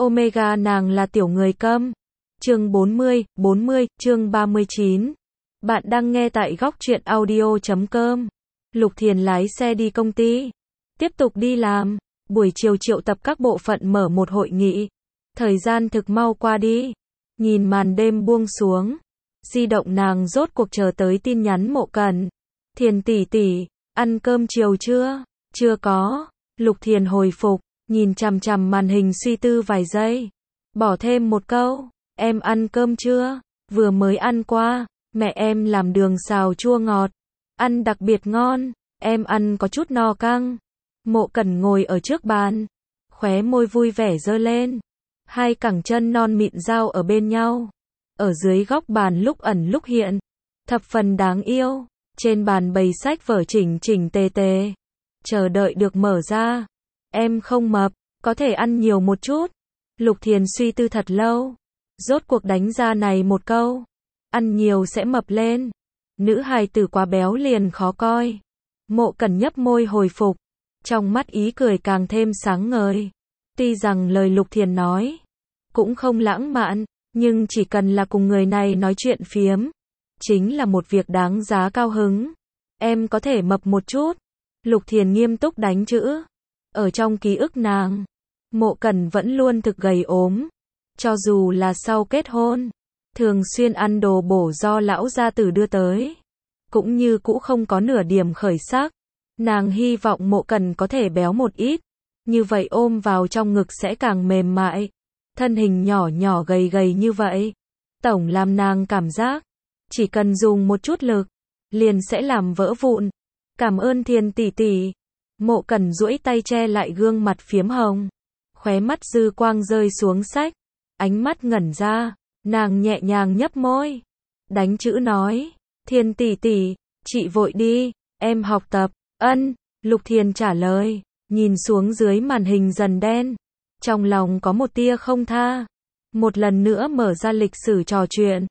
Omega nàng là tiểu người câm. Chương 40, chương 39. Bạn đang nghe tại góc truyện audio.com. Lục Thiền lái xe đi công ty, tiếp tục đi làm. Buổi chiều triệu tập các bộ phận mở một hội nghị. Thời gian thực mau qua đi. Nhìn màn đêm buông xuống, di động nàng rốt cuộc chờ tới tin nhắn Mộ Cẩn. Thiền tỷ tỷ, ăn cơm chiều chưa? Chưa có. Lục Thiền hồi phục, nhìn chằm chằm màn hình suy tư vài giây. Bỏ thêm một câu, em ăn cơm chưa? Vừa mới ăn qua, mẹ em làm đường xào chua ngọt, ăn đặc biệt ngon, em ăn có chút no căng. Mộ Cẩn ngồi ở trước bàn, khóe môi vui vẻ giơ lên, hai cẳng chân non mịn giao ở bên nhau, ở dưới góc bàn lúc ẩn lúc hiện, thập phần đáng yêu. Trên bàn bày sách vở chỉnh chỉnh tề tề, chờ đợi được mở ra. Em không mập, có thể ăn nhiều một chút. Lục Thiền suy tư thật lâu, rốt cuộc đánh ra này một câu. Ăn nhiều sẽ mập lên. Nữ hài tử quá béo liền khó coi. Mộ Cẩn nhấp môi hồi phục, trong mắt ý cười càng thêm sáng ngời. Tuy rằng lời Lục Thiền nói cũng không lãng mạn, nhưng chỉ cần là cùng người này nói chuyện phiếm, chính là một việc đáng giá cao hứng. Em có thể mập một chút. Lục Thiền nghiêm túc đánh chữ. Ở trong ký ức nàng, Mộ Cẩn vẫn luôn thực gầy ốm. Cho dù là sau kết hôn, thường xuyên ăn đồ bổ do lão gia tử đưa tới, cũng như cũ không có nửa điểm khởi sắc. Nàng hy vọng Mộ Cẩn có thể béo một ít, như vậy ôm vào trong ngực sẽ càng mềm mại. Thân hình nhỏ nhỏ gầy gầy như vậy, tổng làm nàng cảm giác chỉ cần dùng một chút lực, liền sẽ làm vỡ vụn. Cảm ơn Thiền tỷ tỷ. Mộ Cẩn duỗi tay che lại gương mặt phiếm hồng, khóe mắt dư quang rơi xuống sách, ánh mắt ngẩn ra, nàng nhẹ nhàng nhấp môi, đánh chữ nói, Thiền tỷ tỷ, chị vội đi, em học tập. Ân. Lục Thiền trả lời, nhìn xuống dưới màn hình dần đen, trong lòng có một tia không tha. Một lần nữa mở ra lịch sử trò chuyện,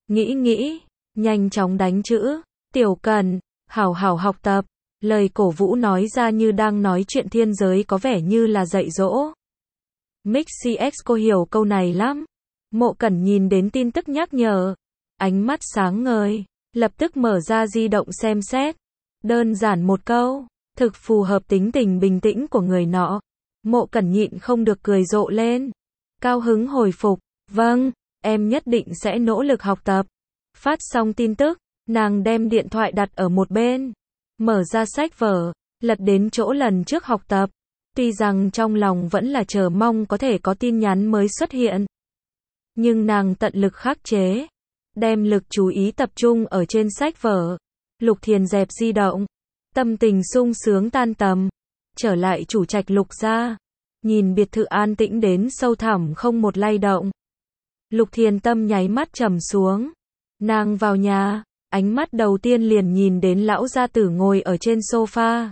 nghĩ, nhanh chóng đánh chữ, Tiểu Cẩn, hảo hảo học tập. Lời cổ vũ nói ra như đang nói chuyện thiên giới, có vẻ như là dạy dỗ. Mixi X cô hiểu câu này lắm. Mộ Cẩn nhìn đến tin tức nhắc nhở, ánh mắt sáng ngời, lập tức mở ra di động xem xét. Đơn giản một câu, thực phù hợp tính tình bình tĩnh của người nọ. Mộ Cẩn nhịn không được cười rộ lên, cao hứng hồi phục, vâng, em nhất định sẽ nỗ lực học tập. Phát xong tin tức, nàng đem điện thoại đặt ở một bên, mở ra sách vở, lật đến chỗ lần trước học tập. Tuy rằng trong lòng vẫn là chờ mong có thể có tin nhắn mới xuất hiện, nhưng nàng tận lực khắc chế, đem lực chú ý tập trung ở trên sách vở. Lục Thiền dẹp di động, tâm tình sung sướng tan tầm, trở lại chủ trạch Lục gia, nhìn biệt thự an tĩnh đến sâu thẳm không một lay động. Lục Thiền tâm nháy mắt trầm xuống, nàng vào nhà, ánh mắt đầu tiên liền nhìn đến lão gia tử ngồi ở trên sofa.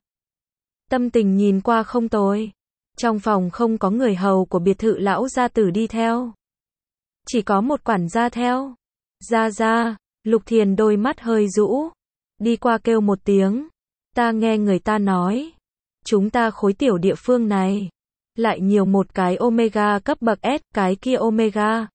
Tâm tình nhìn qua không tồi. Trong phòng không có người hầu của biệt thự lão gia tử đi theo, chỉ có một quản gia theo. Gia, Lục Thiền đôi mắt hơi rũ, đi qua kêu một tiếng. Ta nghe người ta nói, chúng ta khối tiểu địa phương này lại nhiều một cái Omega cấp bậc S, cái kia Omega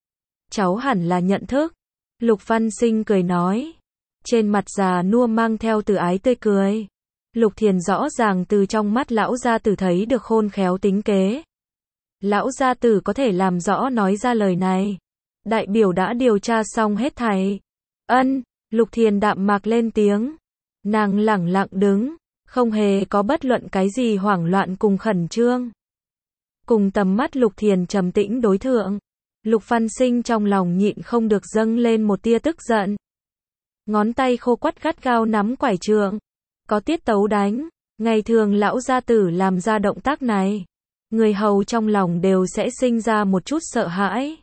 cháu hẳn là nhận thức. Lục Văn Sinh cười nói, trên mặt già nua mang theo từ ái tươi cười. Lục Thiền rõ ràng từ trong mắt lão gia tử thấy được khôn khéo tính kế. Lão gia tử có thể làm rõ nói ra lời này, đại biểu đã điều tra xong hết thảy. Ân. Lục Thiền đạm mạc lên tiếng. Nàng lẳng lặng đứng, không hề có bất luận cái gì hoảng loạn cùng khẩn trương. Cùng tầm mắt Lục Thiền trầm tĩnh đối thượng, Lục Văn Sinh trong lòng nhịn không được dâng lên một tia tức giận. Ngón tay khô quắt gắt gao nắm quải trượng, có tiết tấu đánh. Ngày thường lão gia tử làm ra động tác này, người hầu trong lòng đều sẽ sinh ra một chút sợ hãi.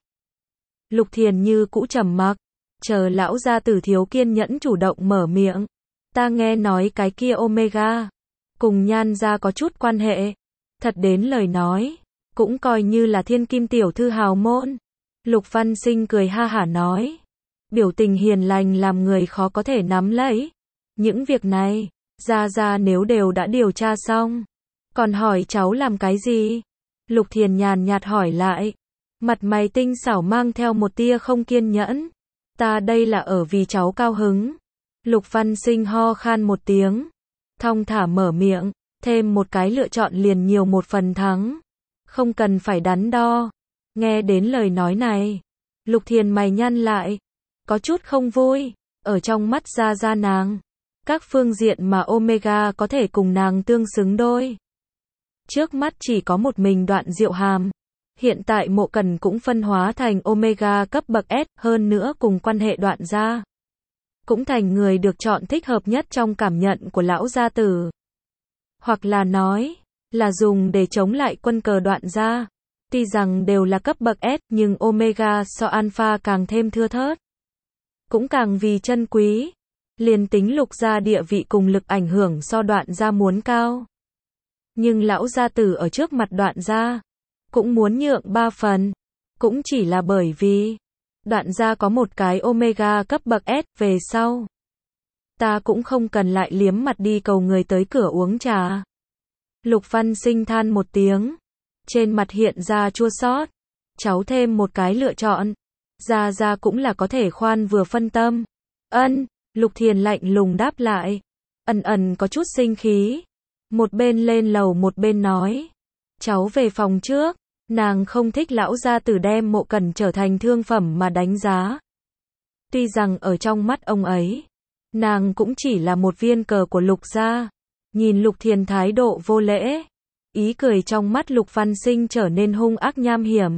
Lục Thiền như cũ trầm mặc, chờ lão gia tử thiếu kiên nhẫn chủ động mở miệng. Ta nghe nói cái kia Omega cùng Nhan gia có chút quan hệ. Thật đến lời nói, cũng coi như là thiên kim tiểu thư hào môn. Lục Văn Sinh cười ha hả nói, biểu tình hiền lành làm người khó có thể nắm lấy. Những việc này, Gia nếu đều đã điều tra xong, còn hỏi cháu làm cái gì? Lục Thiền nhàn nhạt hỏi lại. Mặt mày tinh xảo mang theo một tia không kiên nhẫn. Ta đây là ở vì cháu cao hứng. Lục Văn Sinh ho khan một tiếng. Thong thả mở miệng. Thêm một cái lựa chọn liền nhiều một phần thắng. Không cần phải đắn đo. Nghe đến lời nói này. Lục Thiền mày nhăn lại. Có chút không vui. Ở trong mắt ra nàng. Các phương diện mà Omega có thể cùng nàng tương xứng đôi. Trước mắt chỉ có một mình Đoạn Diệu Hàm. Hiện tại Mộ Cần cũng phân hóa thành Omega cấp bậc S, hơn nữa cùng quan hệ Đoạn gia. Cũng thành người được chọn thích hợp nhất trong cảm nhận của lão gia tử. Hoặc là nói, là dùng để chống lại quân cờ Đoạn gia. Tuy rằng đều là cấp bậc S, nhưng Omega so Alpha càng thêm thưa thớt. Cũng càng vì chân quý. Liền tính Lục gia địa vị cùng lực ảnh hưởng so Đoạn gia muốn cao. Nhưng lão gia tử ở trước mặt Đoạn gia, cũng muốn nhượng 3 phần. Cũng chỉ là bởi vì Đoạn gia có một cái Omega cấp bậc S về sau. Ta cũng không cần lại liếm mặt đi cầu người tới cửa uống trà. Lục Văn Sinh than một tiếng. Trên mặt hiện ra chua xót. Cháu thêm một cái lựa chọn. Gia cũng là có thể khoan vừa phân tâm. Ân, Lục Thiền lạnh lùng đáp lại. Ẩn có chút sinh khí. Một bên lên lầu một bên nói. Cháu về phòng trước. Nàng không thích lão gia tử đem Mộ Cần trở thành thương phẩm mà đánh giá. Tuy rằng ở trong mắt ông ấy, nàng cũng chỉ là một viên cờ của Lục gia. Nhìn Lục Thiền thái độ vô lễ. Ý cười trong mắt Lục Văn Sinh trở nên hung ác nham hiểm.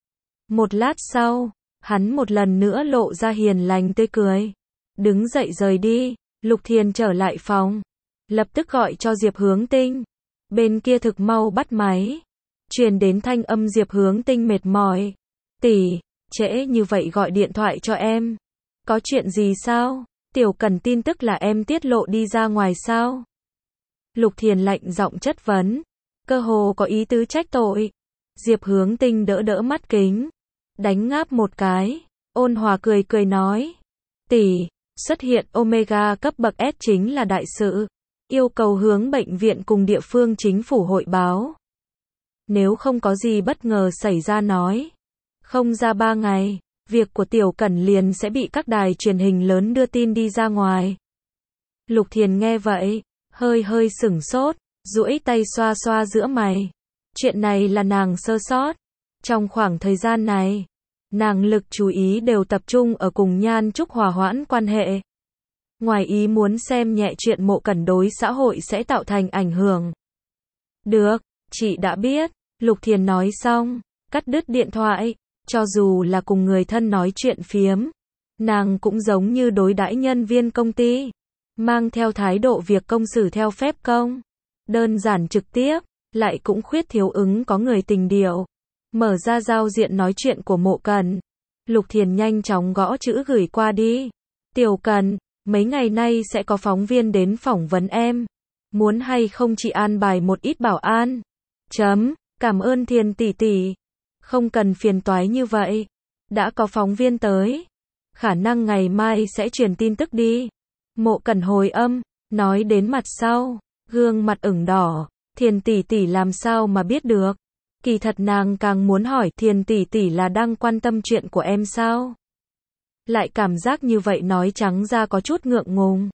Một lát sau, hắn một lần nữa lộ ra hiền lành tươi cười. Đứng dậy rời đi, Lục Thiền trở lại phòng. Lập tức gọi cho Diệp Hướng Tinh. Bên kia thực mau bắt máy. Truyền đến thanh âm Diệp Hướng Tinh mệt mỏi. Tỷ, trễ như vậy gọi điện thoại cho em. Có chuyện gì sao? Tiểu Cần tin tức là em tiết lộ đi ra ngoài sao? Lục Thiền lạnh giọng chất vấn. Cơ hồ có ý tứ trách tội. Diệp Hướng Tinh đỡ mắt kính. Đánh ngáp một cái. Ôn hòa cười nói. Tỷ, xuất hiện Omega cấp bậc S chính là đại sự. Yêu cầu hướng bệnh viện cùng địa phương chính phủ hội báo. Nếu không có gì bất ngờ xảy ra nói. Không ra 3 ngày, việc của Tiểu Cẩn liền sẽ bị các đài truyền hình lớn đưa tin đi ra ngoài. Lục Thiền nghe vậy, hơi sửng sốt, duỗi tay xoa xoa giữa mày. Chuyện này là nàng sơ sót. Trong khoảng thời gian này, nàng lực chú ý đều tập trung ở cùng Nhan Trúc hòa hoãn quan hệ. Ngoài ý muốn xem nhẹ chuyện Mộ Cần đối xã hội sẽ tạo thành ảnh hưởng. Được, chị đã biết. Lục Thiền nói xong, cắt đứt điện thoại. Cho dù là cùng người thân nói chuyện phiếm, nàng cũng giống như đối đãi nhân viên công ty. Mang theo thái độ việc công xử theo phép công. Đơn giản trực tiếp, lại cũng khuyết thiếu ứng có người tình điệu. Mở ra giao diện nói chuyện của Mộ Cần. Lục Thiền nhanh chóng gõ chữ gửi qua đi. Tiểu Cần, mấy ngày nay sẽ có phóng viên đến phỏng vấn em. Muốn hay không chị an bài một ít bảo an? Cảm ơn Thiền tỷ. Không cần phiền toái như vậy. Đã có phóng viên tới. Khả năng ngày mai sẽ truyền tin tức đi. Mộ Cần hồi âm, nói đến mặt sau, gương mặt ửng đỏ. Thiền tỷ làm sao mà biết được? Kỳ thật nàng càng muốn hỏi Thiền tỷ là đang quan tâm chuyện của em sao? Lại cảm giác như vậy nói trắng ra có chút ngượng ngùng.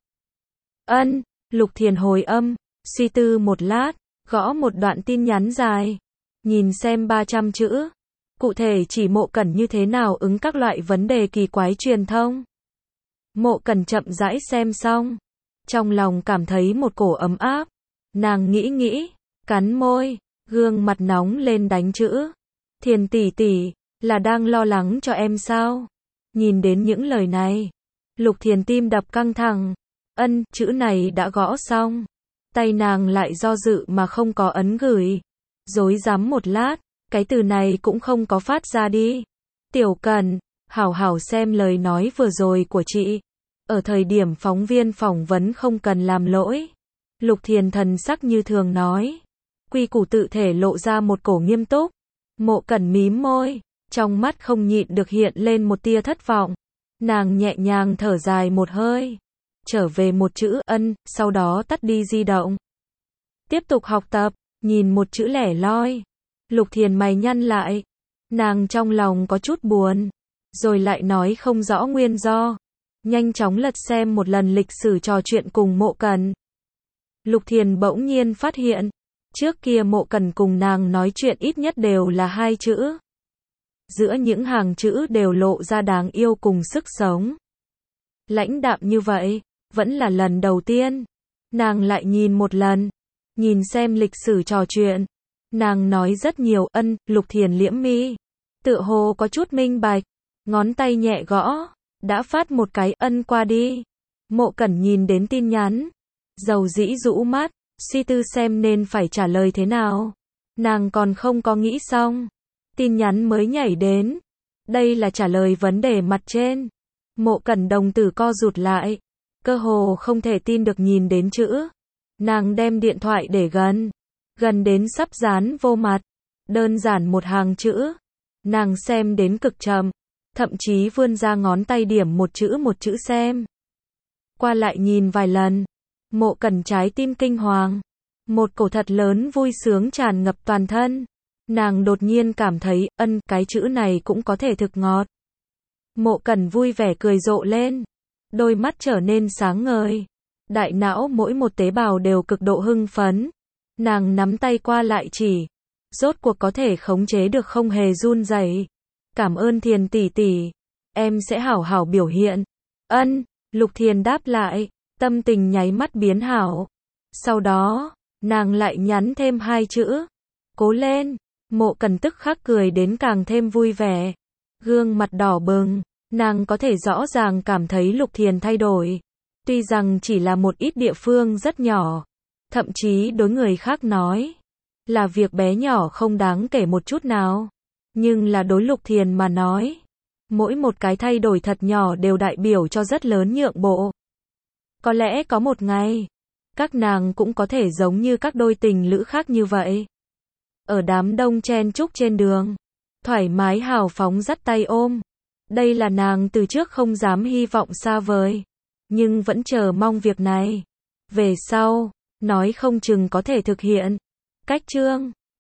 Lục Thiền hồi âm, suy tư một lát, gõ một đoạn tin nhắn dài. Nhìn xem 300 chữ. Cụ thể chỉ Mộ Cần như thế nào ứng các loại vấn đề kỳ quái truyền thông. Mộ Cần chậm rãi xem xong. Trong lòng cảm thấy một cổ ấm áp. Nàng nghĩ, cắn môi, gương mặt nóng lên đánh chữ. Thiền tỷ, là đang lo lắng cho em sao? Nhìn đến những lời này, Lục Thiền tim đập căng thẳng. Chữ này đã gõ xong. Tay nàng lại do dự mà không có ấn gửi. Rối rắm một lát, cái từ này cũng không có phát ra đi. Tiểu Cần, hảo xem lời nói vừa rồi của chị. Ở thời điểm phóng viên phỏng vấn không cần làm lỗi. Lục Thiền thần sắc như thường nói. Quy củ tự thể lộ ra một cổ nghiêm túc. Mộ Cần mím môi, trong mắt không nhịn được hiện lên một tia thất vọng. Nàng nhẹ nhàng thở dài một hơi. Trở về một chữ sau đó tắt đi di động. Tiếp tục học tập, nhìn một chữ lẻ loi. Lục Thiền mày nhăn lại. Nàng trong lòng có chút buồn, rồi lại nói không rõ nguyên do. Nhanh chóng lật xem một lần lịch sử trò chuyện cùng Mộ Cần. Lục Thiền bỗng nhiên phát hiện, trước kia Mộ Cần cùng nàng nói chuyện ít nhất đều là 2 chữ. Giữa những hàng chữ đều lộ ra đáng yêu cùng sức sống. Lãnh đạm như vậy, vẫn là lần đầu tiên. Nàng lại nhìn một lần, nhìn xem lịch sử trò chuyện. Nàng nói rất nhiều. Lục Thiền liễm mi, tựa hồ có chút minh bạch, ngón tay nhẹ gõ, đã phát một cái qua đi. Mộ Cẩn nhìn đến tin nhắn, dầu dĩ rũ mắt, suy tư xem nên phải trả lời thế nào. Nàng còn không có nghĩ xong, tin nhắn mới nhảy đến. Đây là trả lời vấn đề mặt trên. Mộ Cẩn đồng tử co rụt lại, cơ hồ không thể tin được nhìn đến chữ. Nàng đem điện thoại để gần đến sắp dán vô mặt. Đơn giản một hàng chữ. Nàng xem đến cực chậm, thậm chí vươn ra ngón tay điểm một chữ xem. Qua lại nhìn vài lần, Mộ Cẩn trái tim kinh hoàng. Một cổ thật lớn vui sướng tràn ngập toàn thân. Nàng đột nhiên cảm thấy, cái chữ này cũng có thể thực ngọt. Mộ Cẩn vui vẻ cười rộ lên. Đôi mắt trở nên sáng ngời. Đại não mỗi một tế bào đều cực độ hưng phấn. Nàng nắm tay qua lại chỉ. Rốt cuộc có thể khống chế được không hề run rẩy. Cảm ơn Thiền tỷ tỷ. Em sẽ hảo hảo biểu hiện. Lục Thiền đáp lại. Tâm tình nháy mắt biến hảo. Sau đó, nàng lại nhắn thêm 2 chữ. Cố lên. Mộ Cần tức khắc cười đến càng thêm vui vẻ. Gương mặt đỏ bừng. Nàng có thể rõ ràng cảm thấy Lục Thiền thay đổi. Tuy rằng chỉ là một ít địa phương rất nhỏ. Thậm chí đối người khác nói là việc bé nhỏ không đáng kể một chút nào. Nhưng là đối Lục Thiền mà nói, mỗi một cái thay đổi thật nhỏ đều đại biểu cho rất lớn nhượng bộ. Có lẽ có một ngày, các nàng cũng có thể giống như các đôi tình lữ khác như vậy. Ở đám đông chen chúc trên đường, thoải mái hào phóng dắt tay ôm. Đây là nàng từ trước không dám hy vọng xa vời, nhưng vẫn chờ mong việc này. Về sau, nói không chừng có thể thực hiện. Cách chương